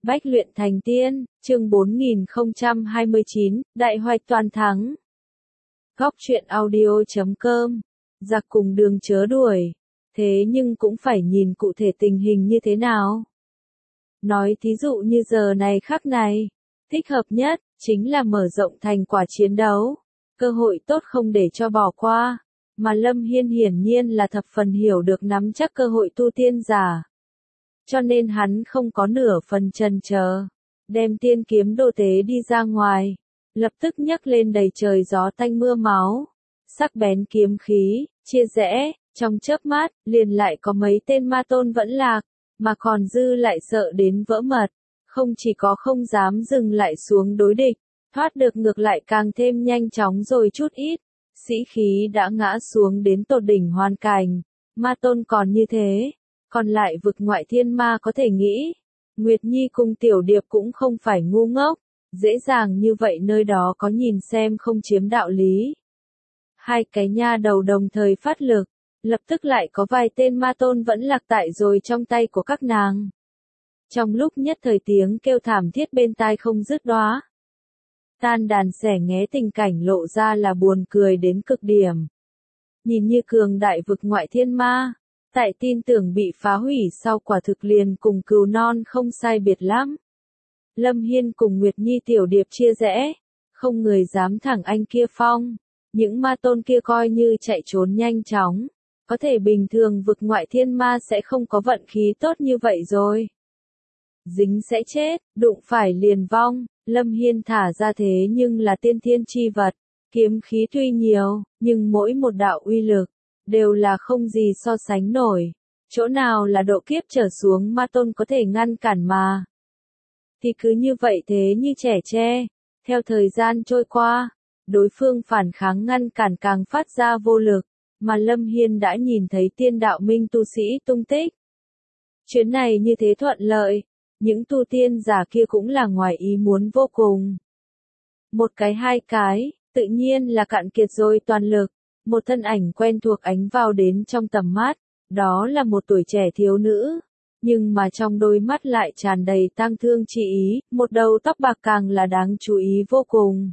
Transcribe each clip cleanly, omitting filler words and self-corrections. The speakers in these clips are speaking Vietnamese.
Bách luyện thành tiên, chương 4029, Đại hoạch toàn thắng. Góc truyện audio.com. Giặc cùng đường chớ đuổi. Thế nhưng cũng phải nhìn cụ thể tình hình như thế nào. Nói thí dụ như giờ này khắc này, thích hợp nhất, chính là mở rộng thành quả chiến đấu. Cơ hội tốt không để cho bỏ qua. Mà Lâm Hiên hiển nhiên là thập phần hiểu được nắm chắc cơ hội tu tiên giả. Cho nên hắn không có nửa phần chần chờ, đem tiên kiếm đồ tế đi ra ngoài, lập tức nhấc lên đầy trời gió tanh mưa máu, sắc bén kiếm khí, chia rẽ, trong chớp mắt, liền lại có mấy tên ma tôn vẫn lạc, mà còn dư lại sợ đến vỡ mật, không chỉ có không dám dừng lại xuống đối địch, thoát được ngược lại càng thêm nhanh chóng rồi chút ít, sĩ khí đã ngã xuống đến tột đỉnh hoàn cảnh, ma tôn còn như thế. Còn lại vực ngoại thiên ma có thể nghĩ, Nguyệt Nhi cùng Tiểu Điệp cũng không phải ngu ngốc, dễ dàng như vậy nơi đó có nhìn xem không chiếm đạo lý. Hai cái nha đầu đồng thời phát lực, lập tức lại có vài tên ma tôn vẫn lạc tại rồi trong tay của các nàng. Trong lúc nhất thời tiếng kêu thảm thiết bên tai không dứt đóa. Tan đàn xẻ nghé tình cảnh lộ ra là buồn cười đến cực điểm. Nhìn như cường đại vực ngoại thiên ma. Tại tin tưởng bị phá hủy sau quả thực liền cùng cừu non không sai biệt lắm. Lâm Hiên cùng Nguyệt Nhi Tiểu Điệp chia rẽ, không người dám thẳng anh kia phong. Những ma tôn kia coi như chạy trốn nhanh chóng, có thể bình thường vực ngoại thiên ma sẽ không có vận khí tốt như vậy rồi. Dính sẽ chết, đụng phải liền vong, Lâm Hiên thả ra thế nhưng là tiên thiên chi vật, kiếm khí tuy nhiều, nhưng mỗi một đạo uy lực đều là không gì so sánh nổi, chỗ nào là độ kiếp trở xuống ma tôn có thể ngăn cản mà. Thì cứ như vậy thế như trẻ tre, theo thời gian trôi qua, đối phương phản kháng ngăn cản càng phát ra vô lực, mà Lâm Hiên đã nhìn thấy tiên đạo minh tu sĩ tung tích. Chuyến này như thế thuận lợi, những tu tiên giả kia cũng là ngoài ý muốn vô cùng. Một cái hai cái, tự nhiên là cạn kiệt rồi toàn lực. Một thân ảnh quen thuộc ánh vào đến trong tầm mắt, đó là một tuổi trẻ thiếu nữ, nhưng mà trong đôi mắt lại tràn đầy tang thương chi ý, một đầu tóc bạc càng là đáng chú ý vô cùng.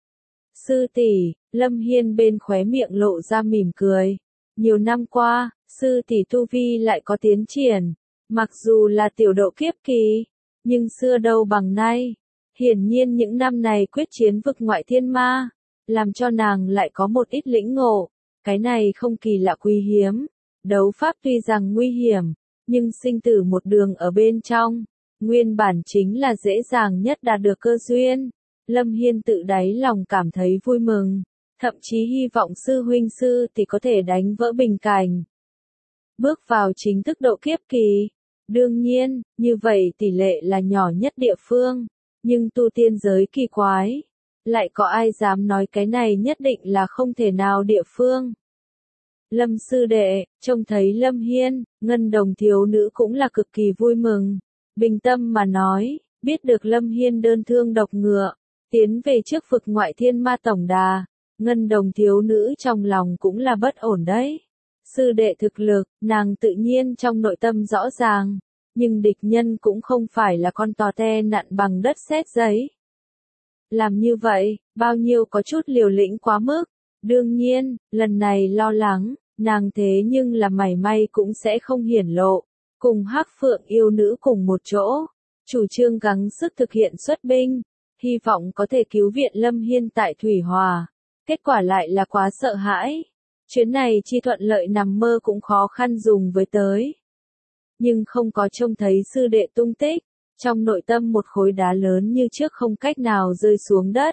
Sư tỷ, Lâm Hiên bên khóe miệng lộ ra mỉm cười. Nhiều năm qua, sư tỷ tu vi lại có tiến triển, mặc dù là tiểu độ kiếp kỳ, nhưng xưa đâu bằng nay. Hiển nhiên những năm này quyết chiến vực ngoại thiên ma, làm cho nàng lại có một ít lĩnh ngộ, cái này không kỳ lạ quý hiếm. Đấu pháp tuy rằng nguy hiểm, nhưng sinh tử một đường ở bên trong, nguyên bản chính là dễ dàng nhất đạt được cơ duyên. Lâm Hiên tự đáy lòng cảm thấy vui mừng, thậm chí hy vọng sư huynh sư tỷ có thể đánh vỡ bình cảnh. Bước vào chính thức độ kiếp kỳ, đương nhiên, như vậy tỷ lệ là nhỏ nhất địa phương, nhưng tu tiên giới kỳ quái. Lại có ai dám nói cái này nhất định là không thể nào địa phương. Lâm sư đệ, trông thấy Lâm Hiên, ngân đồng thiếu nữ cũng là cực kỳ vui mừng. Bình tâm mà nói, biết được Lâm Hiên đơn thương độc ngựa, tiến về trước vực ngoại thiên ma tổng đà, ngân đồng thiếu nữ trong lòng cũng là bất ổn đấy. Sư đệ thực lực, nàng tự nhiên trong nội tâm rõ ràng, nhưng địch nhân cũng không phải là con tò te nặn bằng đất sét giấy. Làm như vậy, bao nhiêu có chút liều lĩnh quá mức. Đương nhiên, lần này lo lắng, nàng thế nhưng là mảy may cũng sẽ không hiển lộ. Cùng Hắc Phượng yêu nữ cùng một chỗ, chủ trương gắng sức thực hiện xuất binh, hy vọng có thể cứu viện Lâm Hiên tại Thủy Hòa. Kết quả lại là quá sợ hãi. Chuyến này chi thuận lợi nằm mơ cũng khó khăn dùng với tới. Nhưng không có trông thấy sư đệ tung tích. Trong nội tâm một khối đá lớn như trước không cách nào rơi xuống đất.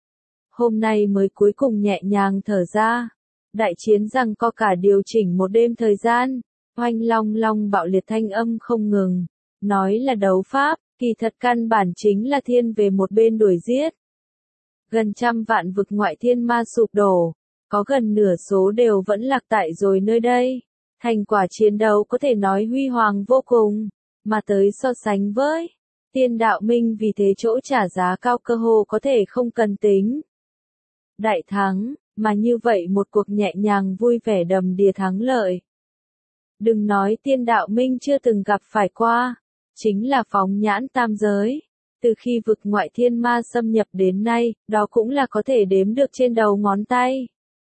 Hôm nay mới cuối cùng nhẹ nhàng thở ra. Đại chiến rằng có cả điều chỉnh một đêm thời gian. Oanh long long bạo liệt thanh âm không ngừng. Nói là đấu pháp, kỳ thật căn bản chính là thiên về một bên đuổi giết. Gần 100 vạn vực ngoại thiên ma sụp đổ. Có gần nửa số đều vẫn lạc tại rồi nơi đây. Thành quả chiến đấu có thể nói huy hoàng vô cùng. Mà tới so sánh với tiên đạo minh vì thế chỗ trả giá cao cơ hồ có thể không cần tính. Đại thắng, mà như vậy một cuộc nhẹ nhàng vui vẻ đầm đìa thắng lợi. Đừng nói tiên đạo minh chưa từng gặp phải qua, chính là phóng nhãn tam giới. Từ khi vực ngoại thiên ma xâm nhập đến nay, đó cũng là có thể đếm được trên đầu ngón tay.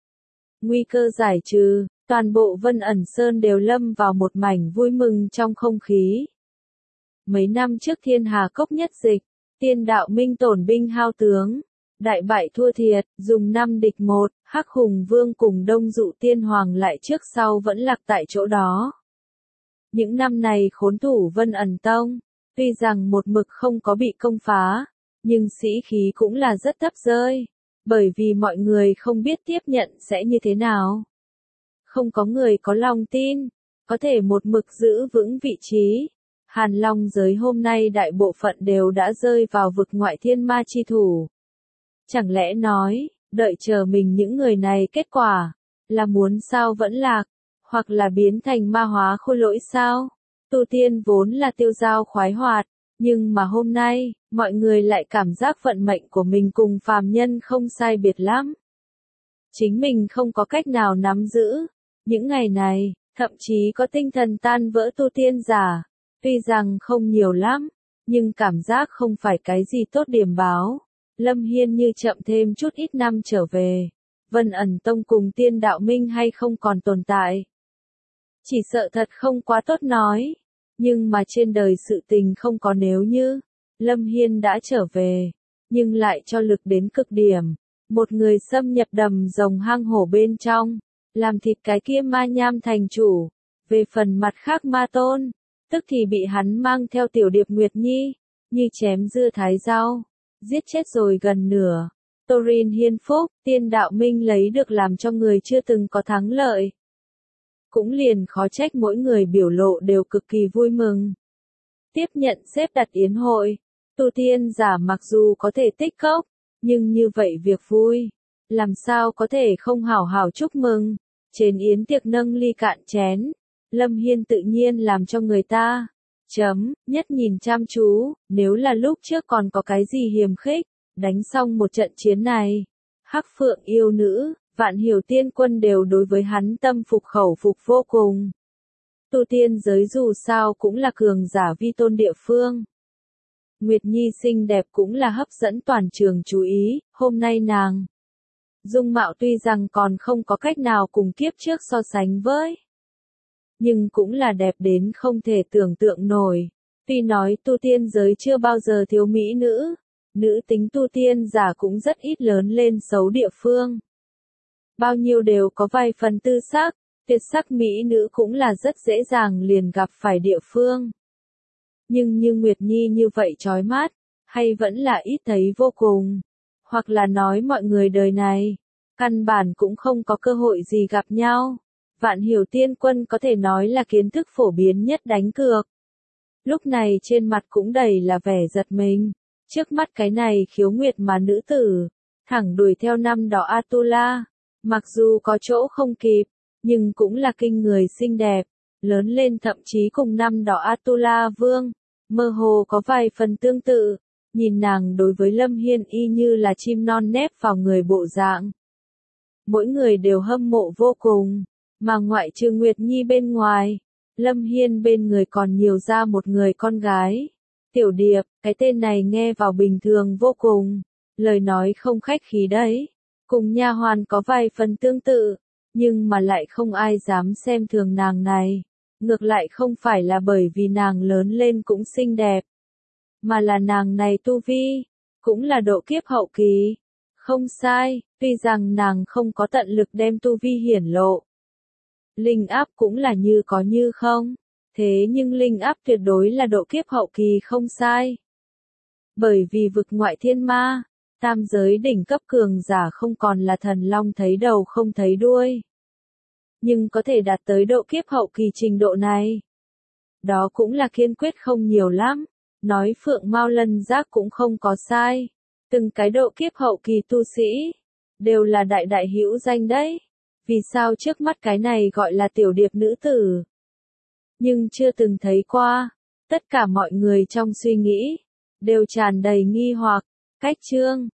Nguy cơ giải trừ, toàn bộ Vân Ẩn Sơn đều lâm vào một mảnh vui mừng trong không khí. Mấy năm trước Thiên Hà Cốc nhất dịch, Tiên Đạo Minh tổn binh hao tướng, đại bại thua thiệt, dùng 5 địch 1, Hắc Hùng Vương cùng Đông Dụ Tiên Hoàng lại trước sau vẫn lạc tại chỗ đó. Những năm này khốn thủ Vân Ẩn Tông, tuy rằng một mực không có bị công phá, nhưng sĩ khí cũng là rất thấp rơi, bởi vì mọi người không biết tiếp nhận sẽ như thế nào. Không có người có lòng tin, có thể một mực giữ vững vị trí. Hàn Long giới hôm nay đại bộ phận đều đã rơi vào vực ngoại thiên ma chi thủ. Chẳng lẽ nói, đợi chờ mình những người này kết quả, là muốn sao vẫn lạc, hoặc là biến thành ma hóa khôi lỗi sao? Tu tiên vốn là tiêu dao khoái hoạt, nhưng mà hôm nay, mọi người lại cảm giác vận mệnh của mình cùng phàm nhân không sai biệt lắm. Chính mình không có cách nào nắm giữ. Những ngày này, thậm chí có tinh thần tan vỡ tu tiên giả. Tuy rằng không nhiều lắm, nhưng cảm giác không phải cái gì tốt điểm báo. Lâm Hiên như chậm thêm chút ít năm trở về. Vân Ẩn Tông cùng Tiên Đạo Minh hay không còn tồn tại. Chỉ sợ thật không quá tốt nói. Nhưng mà trên đời sự tình không có nếu như. Lâm Hiên đã trở về, nhưng lại cho lực đến cực điểm. Một người xâm nhập đầm rồng hang hổ bên trong, làm thịt cái kia ma nham thành chủ. Về phần mặt khác ma tôn, tức thì bị hắn mang theo tiểu điệp Nguyệt Nhi, như chém dưa thái rau, giết chết rồi gần nửa. Torin Hiên Phúc, Tiên Đạo Minh lấy được làm cho người chưa từng có thắng lợi. Cũng liền khó trách mỗi người biểu lộ đều cực kỳ vui mừng. Tiếp nhận xếp đặt yến hội, tu tiên giả mặc dù có thể tích cốc, nhưng như vậy việc vui, làm sao có thể không hảo hảo chúc mừng. Trên yến tiệc nâng ly cạn chén, Lâm Hiên tự nhiên làm cho người ta nhất nhìn chăm chú, nếu là lúc trước còn có cái gì hiềm khích, đánh xong một trận chiến này, Hắc Phượng yêu nữ, Vạn Hiểu Tiên Quân đều đối với hắn tâm phục khẩu phục vô cùng. Tu tiên giới dù sao cũng là cường giả vi tôn địa phương. Nguyệt Nhi xinh đẹp cũng là hấp dẫn toàn trường chú ý, hôm nay nàng dung mạo tuy rằng còn không có cách nào cùng kiếp trước so sánh với, nhưng cũng là đẹp đến không thể tưởng tượng nổi. Tuy nói tu tiên giới chưa bao giờ thiếu mỹ nữ, nữ tính tu tiên giả cũng rất ít lớn lên xấu địa phương. Bao nhiêu đều có vài phần tư sắc, tuyệt sắc mỹ nữ cũng là rất dễ dàng liền gặp phải địa phương. Nhưng như Nguyệt Nhi như vậy chói mắt, hay vẫn là ít thấy vô cùng. Hoặc là nói mọi người đời này, căn bản cũng không có cơ hội gì gặp nhau. Vạn Hiểu Tiên Quân có thể nói là kiến thức phổ biến nhất đánh cược. Lúc này trên mặt cũng đầy là vẻ giật mình. Trước mắt cái này khiếu nguyệt mà nữ tử, thẳng đuổi theo năm đó Atula. Mặc dù có chỗ không kịp, nhưng cũng là kinh người xinh đẹp. Lớn lên thậm chí cùng năm đó Atula Vương, mơ hồ có vài phần tương tự. Nhìn nàng đối với Lâm Hiên y như là chim non nép vào người bộ dạng. Mỗi người đều hâm mộ vô cùng. Mà ngoại trừ Nguyệt Nhi bên ngoài, Lâm Hiên bên người còn nhiều ra một người con gái. Tiểu Điệp, cái tên này nghe vào bình thường vô cùng. Lời nói không khách khí đấy. Cùng nha hoàn có vài phần tương tự, nhưng mà lại không ai dám xem thường nàng này. Ngược lại không phải là bởi vì nàng lớn lên cũng xinh đẹp, mà là nàng này tu vi, cũng là độ kiếp hậu kỳ. Không sai, tuy rằng nàng không có tận lực đem tu vi hiển lộ. Linh áp cũng là như có như không, thế nhưng linh áp tuyệt đối là độ kiếp hậu kỳ không sai. Bởi vì vực ngoại thiên ma, tam giới đỉnh cấp cường giả không còn là thần long thấy đầu không thấy đuôi. Nhưng có thể đạt tới độ kiếp hậu kỳ trình độ này, đó cũng là kiên quyết không nhiều lắm. Nói Phượng Mao Lân Giác cũng không có sai. Từng cái độ kiếp hậu kỳ tu sĩ, đều là đại đại hữu danh đấy. Vì sao trước mắt cái này gọi là tiểu điệp nữ tử? Nhưng chưa từng thấy qua. Tất cả mọi người trong suy nghĩ, đều tràn đầy nghi hoặc. Cách chương